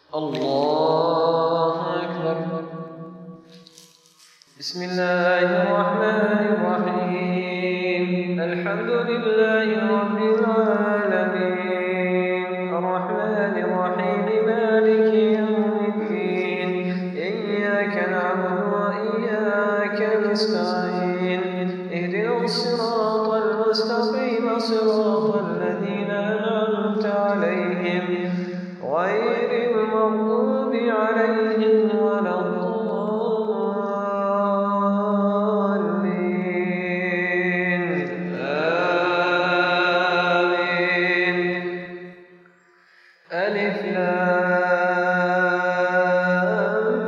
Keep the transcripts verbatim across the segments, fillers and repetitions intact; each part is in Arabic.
الله أكبر. بسم الله الرحمن الرحيم. الحمد لله رب العالمين، الرحمن الرحيم، مالك يوم الدين. إياك نعبد وإياك نستعين. اهدنا الصراط المستقيم، صراط الذين أنعمت عليهم غير المغضوب عليهم ولا الضالين. آمين. ألف لام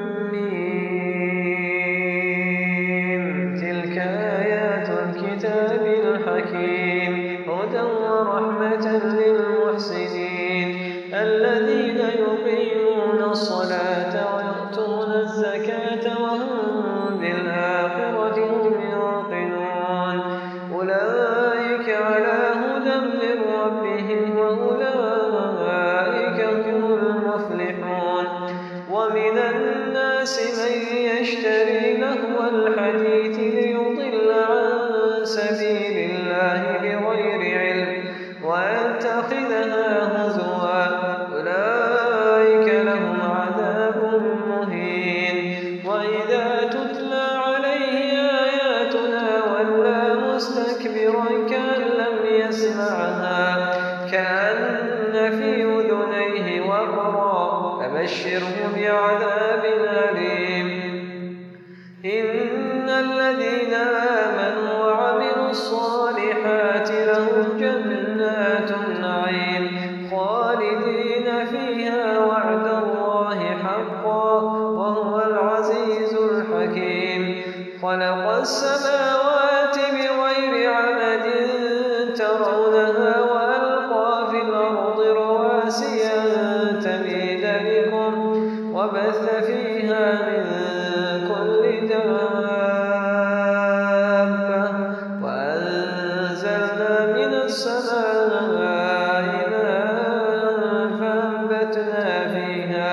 ميم. تلك آيات الكتاب الحكيم، هدى ورحمة للمحسنين الذين يقيمون الصلاة ويؤتون الزكاة وهم بالآخرة هم يوقنون. أولئك على هدى من ربهم وأولئك هم المفلحون. ومن الناس من يشتري لهو الحديث ليضل عن سبيل الله بغير علم ويتخذها هزوا، أولئك لهم عذاب مهين. وإذا تتلى عليه آياتنا ولى مستكبرا كأن لم يسمعها كأن في أذنيه وقرا، فبشره بعذاب أليم. إن الذين آمنوا وعملوا الصالحات لهم جنات النعيم خالدين فيها وعد الله حقا وهو العزيز الحكيم. خلق السماوات بغير عمد ترونها وألقى في الأرض رواسي أن تميد بكم وبث فيها من كل دابة وأنزلنا من السماء فأنبتنا فيها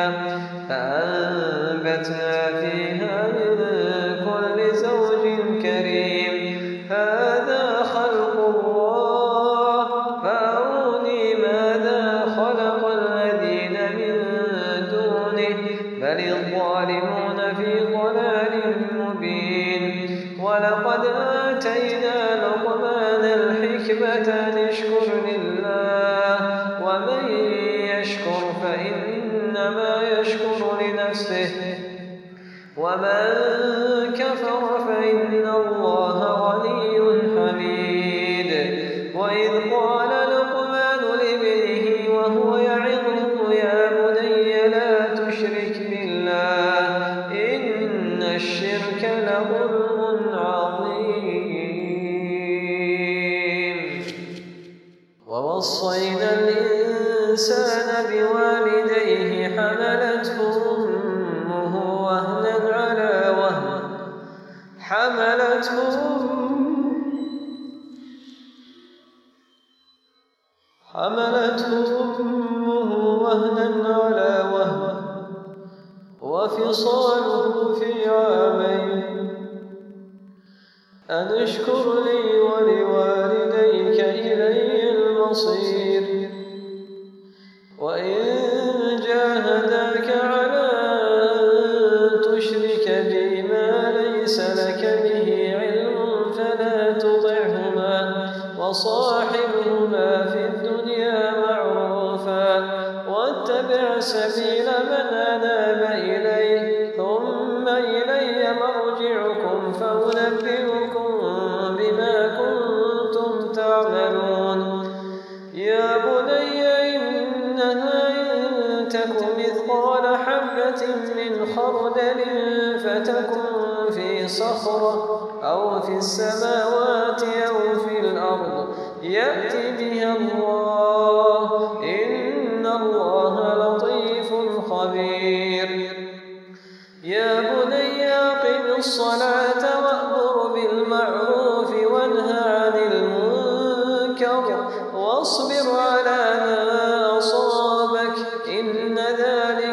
فأنبتنا فيها من كل زوج كريم. هذا خلق الله فأروني ماذا خلق الذين من دونه بل الظالمون في ضلال مبين. ولقد آتينا لقمان الحكمة أن اشكر لله ومن يشكر فإنما يشكر لنفسه ومن كفر فإن الله غني حميد. وإذ قال لقمان لابنه وهو يعظه يا بني لا تشرك بالله إن الشرك لظلم عظيم. ووصينا الإنسان بوالديه حملته أمه وهنا على وهن حملته حملته أمه وهنا على وهن وفصاله في عامين أن اشكر لي ولوالديك إلي المصير. وإن جاهداك على أن تشرك بي ما ليس لك به علم فلا تطعهما وصاحبهما في الدنيا معروفا واتبع سبيل من أناب إليه ثم إلي مرجعكم فأنبئكم بما كنتم تعملون. يا بني إنها إن تك مثقال حبة من خردل فتكن في صخرة أو في السماوات أو في الأرض يأت بها الله إن الله لطيف خبير. يا بني أقم الصلاة وأمر بالمعروف وانه عن المنكر واصبر على ما أصابك إن ذلك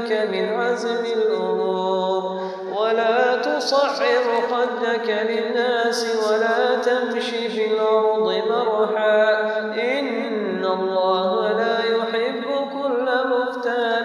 عزم الأمور. ولا تصعر خدك للناس ولا تمشي في الأرض مرحا إن الله لا يحب كل مختال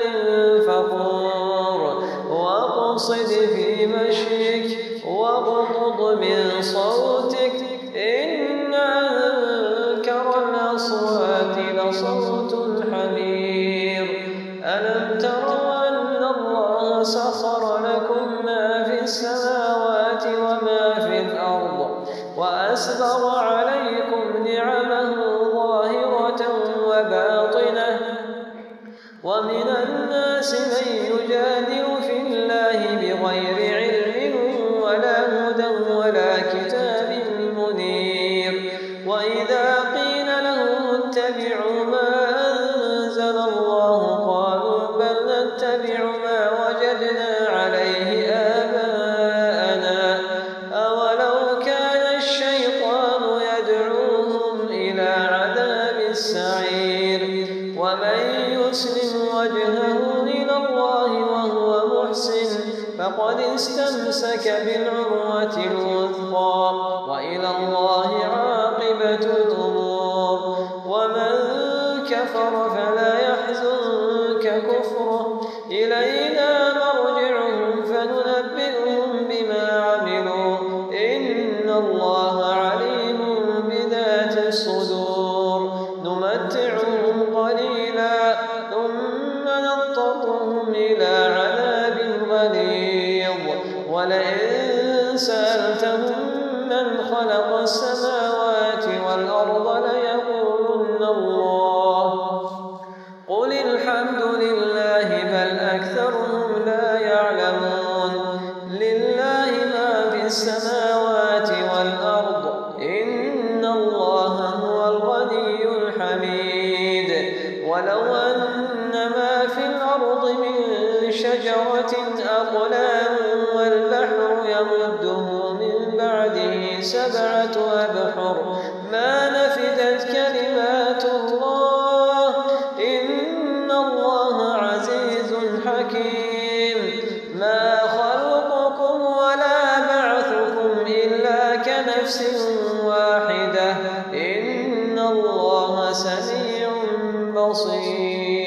فخور. واقصد في مشيك واغضض من صوتك إن أنكر الأصوات لصوت الحمير. ألم تروا أن الله سخر لكم ما في السماوات وما في الأرض وأسبغ عليكم نعمه ظاهرة وباطنة ومن الناس من يجادل في الله بغير علم ولا هدى ولا كتاب منير. وإذا قيل لهم اتبعوا ما أنزل الله قالوا بل نتبع ما وجدنا عليه آباءنا أولو كان الشيطان يدعوهم إلى عذاب السعير. ومن يسلم وجهه إلى الله وهو محسن فقد استمسك بالعروة الوثقى وإلى الله عاقبة الأمور. ومن كفر فلا يحزنك كفره إلينا مرجعهم فننبئهم بما عملوا إن الله عليم بذات الصدور. نمتعهم قليلا ثم نضطرهم إلى عذاب غليظ. ولئن سألتهم من خلق السماوات والأرض ليقولن الله قل الحمد لله بل أكثرهم لا يعلمون. لله ما في السماوات والأرض إن الله هو الغني الحميد. ولو أن ما في الأرض من شجرة أقلام والبحر يمده من بعده سبعة أبحر ما نفدت كلمات الله إن الله عزيز حكيم. ما خلقكم ولا بعثكم إلا كنفس واحدة إن الله سميع بصير.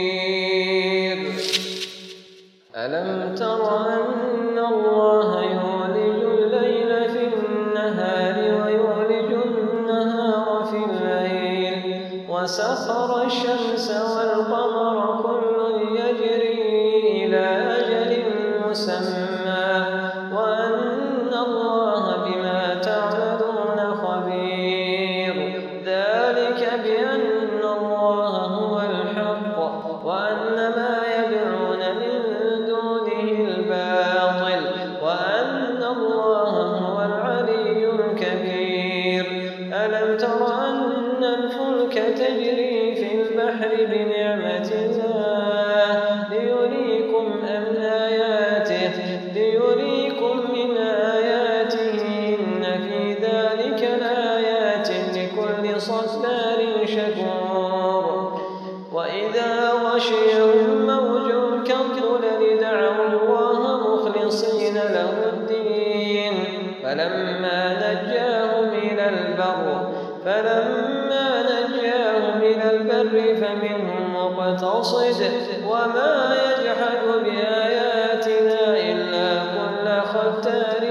ألم تر أن الله يولج الليل في النهار ويولج النهار في الليل وسخر الشمس والقمر كل يجري إلى أجل مسمى وأن الله بما تعملون خبير. ذلك بأن الله هو الحق وأن ما يدعون من دونه الباطل وأن الله هو العلي الكبير. ألم تر أن الفلك تجري في البحر بنعمة الله ليريكم من آياته ليريكم من آياته إن في ذلك لآيات لكل صبار شكور. وإذا غشيهم موج كالظلل دعوا الله مخلصين له الدين فلما نجاهم إلى البر فلما نجاهم إلى البر فمنهم مقتصد وما يجحد بآياتنا إلا كل ختار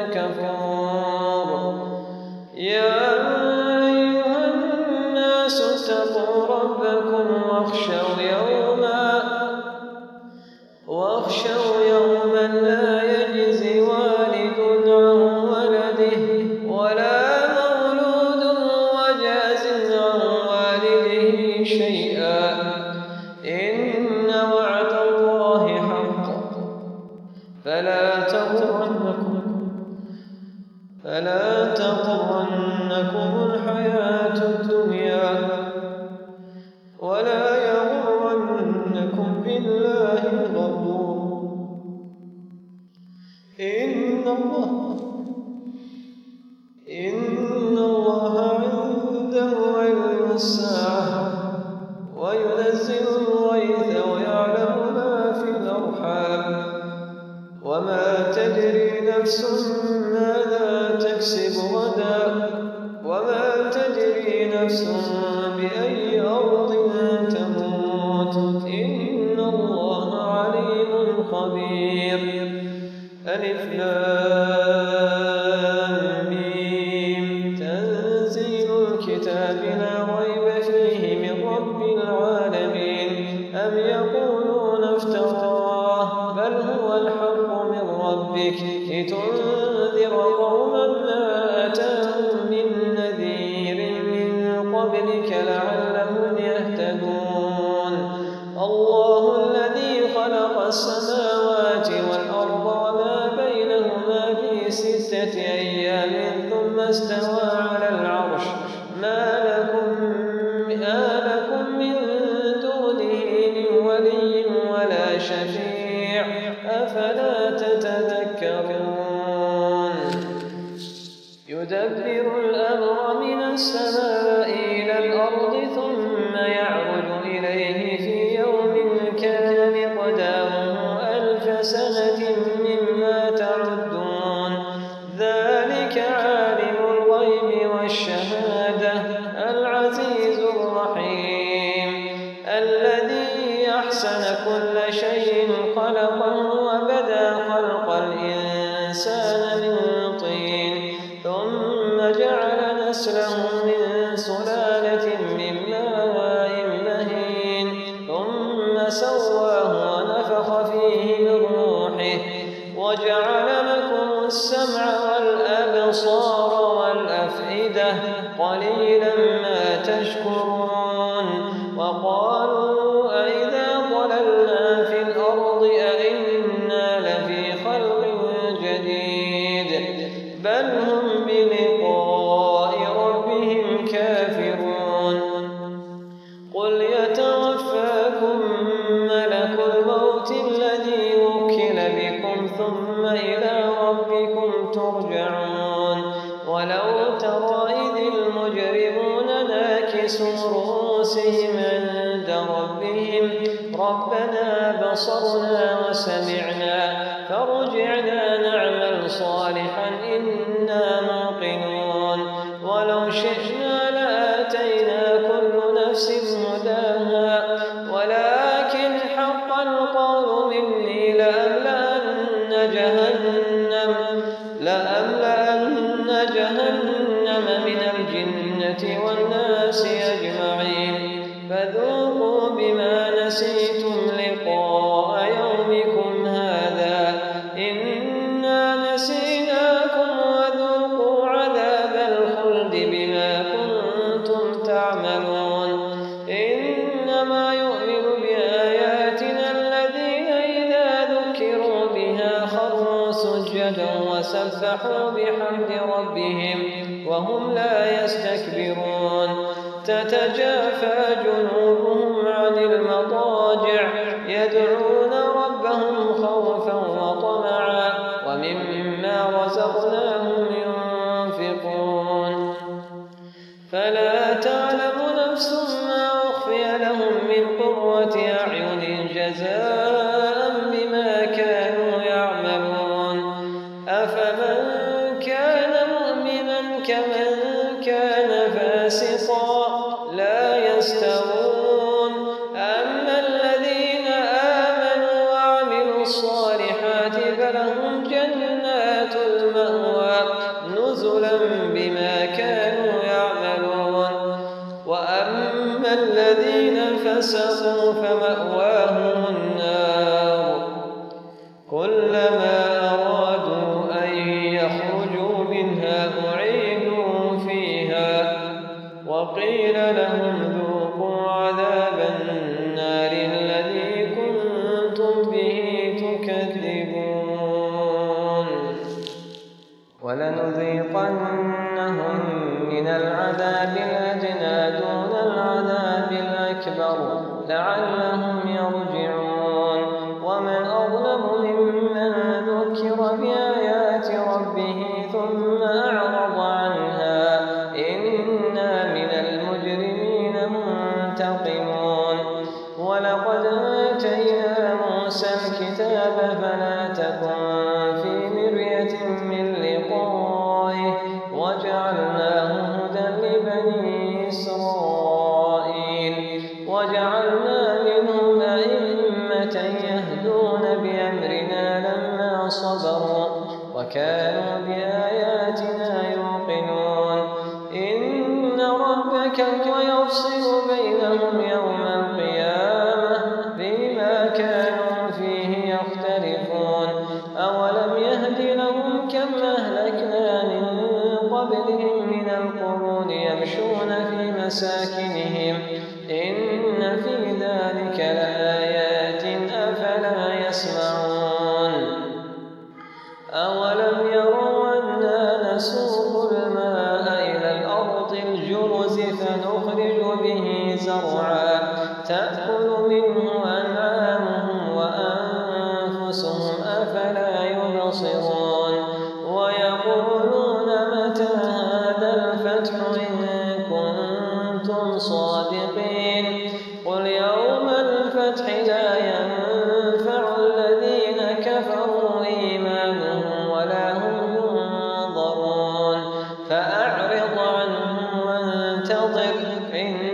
كفور. يا أيها الناس اتقوا ربكم واخشوا يوما واخشوا يوما لا يجزي والد عن ولده ولا مولود وجاز عن والده شيئا إن وعد الله حق فلا تغرنكم فلا تغرنكم الحياة الدنيا ولا يغرنكم بالله الغرور. إن الله إن الله عنده علم الساعة وينزل الغيث ويعلم ما في الأرحام إن الله عليم خبير. ألف لام ميم. تنزيل الكتاب لا ريب فيه من رب العالمين. أم يقولون افتراه بل هو الحق من ربك لتنذر قوما ما أتاهم من نذير من قبلك لعلهم يهتدون. الله الذي خلق السماوات والأرض وما بينهما في ستة أيام ثم استوى على العرش. ما لكم ما لكم من دونه من ولي ولا شفيع أفلا تتذكرون. يدبر الأمر من السماء إلى الأرض ثم يعرج إليه في يوم كان مقداره ألف سنة مما تعدون. ذلك عالم الغيب والشهادة العزيز الرحيم الذي أحسن كل شيء خلقه وبدأ خلق الإنسان من طين ثم جعل نسله من سلالة من ماء مهين ثم سواه ونفخ فيه من روحه وجعل لكم السمع والأبصار والأفئدة قليلا ما تشكرون. وقالوا أئذا ضللنا في الأرض أئنا لفي خلق جديد بل هم بلقاء ربهم كافرون. قل يتوفاكم ملك الموت الذي وكل بكم ثم إلى ربكم ترجعون. ولو ترى إذ المجرمون ناكسوا رؤوسهم عند ربهم ربنا بصرنا وسمعنا فارجعنا نعمل صالحا إنا موقنون. ولو شئنا لآتينا كل نفس هداها ولكن حق القول مني لأملأن جهنم لأملأن جهنم من الجنة والناس أجمعين. فذوقوا بما نسيتم لقاء يومكم هذا إنا نسيناكم وذوقوا عذاب الخلد بما كنتم تعملون. إنما يؤمن بآياتنا الذين إذا ذكروا بها خروا سجدا وسبحوا بحمد ربهم وهم لا يستكبرون. تتجافى جنوبهم عن المضاجع يدعون ربهم خوفا وطمعا ومما رزقناهم ينفقون. فلا تعلم نفس ما أخفي لهم من قرة أعين جزاء بما كانوا يعملون. أفمن كان مؤمنا كمن كان فاسقا لا يستوون. أما الذين آمنوا وعملوا الصالحات فلهم جنات المأوى نزلا بما كانوا يعملون. وأما الذين فسقوا فمأواهم النار كلما أرادوا أن يخرجوا منها أعيدوا فيها وقيل لهم ذوقوا عذاب النار الذي كنتم به تكذبون. ولنذيقنهم من العذاب الأدنى دون العذاب الأكبر لعلهم يرجعون. ومن أظلم ممن ذكر بآيات ربه ثم أعرض عنها إنا من المجرمين منتقمون. ولقد آتينا موسى الكتاب فلا تكن في مرية من لقائه وجعلناه هدى لبني إسرائيل وجعلنا منهم أئمة وكانوا بآياتنا يوقنون إن ربك هو يفصل بينهم يوم القيامة بما كانوا فيه يختلفون أولم يهد لهم كم أهلكنا من قبلهم من القرون يمشون في مساكنهم إن في ذلك لآيات أفلا يسمعون أولم يروا أنا نسوق الماء إلى الأرض الجرز فنخرج به زرعا تأكل منه أنعامهم وأنفسهم أفلا يبصرون ويقولون متى هذا الفتح إن كنتم صادقين قل يوم الفتح لا ينفع الذين كفروا إيمانهم ولا هم ينظرون فأعرض عنهم وانتظر إن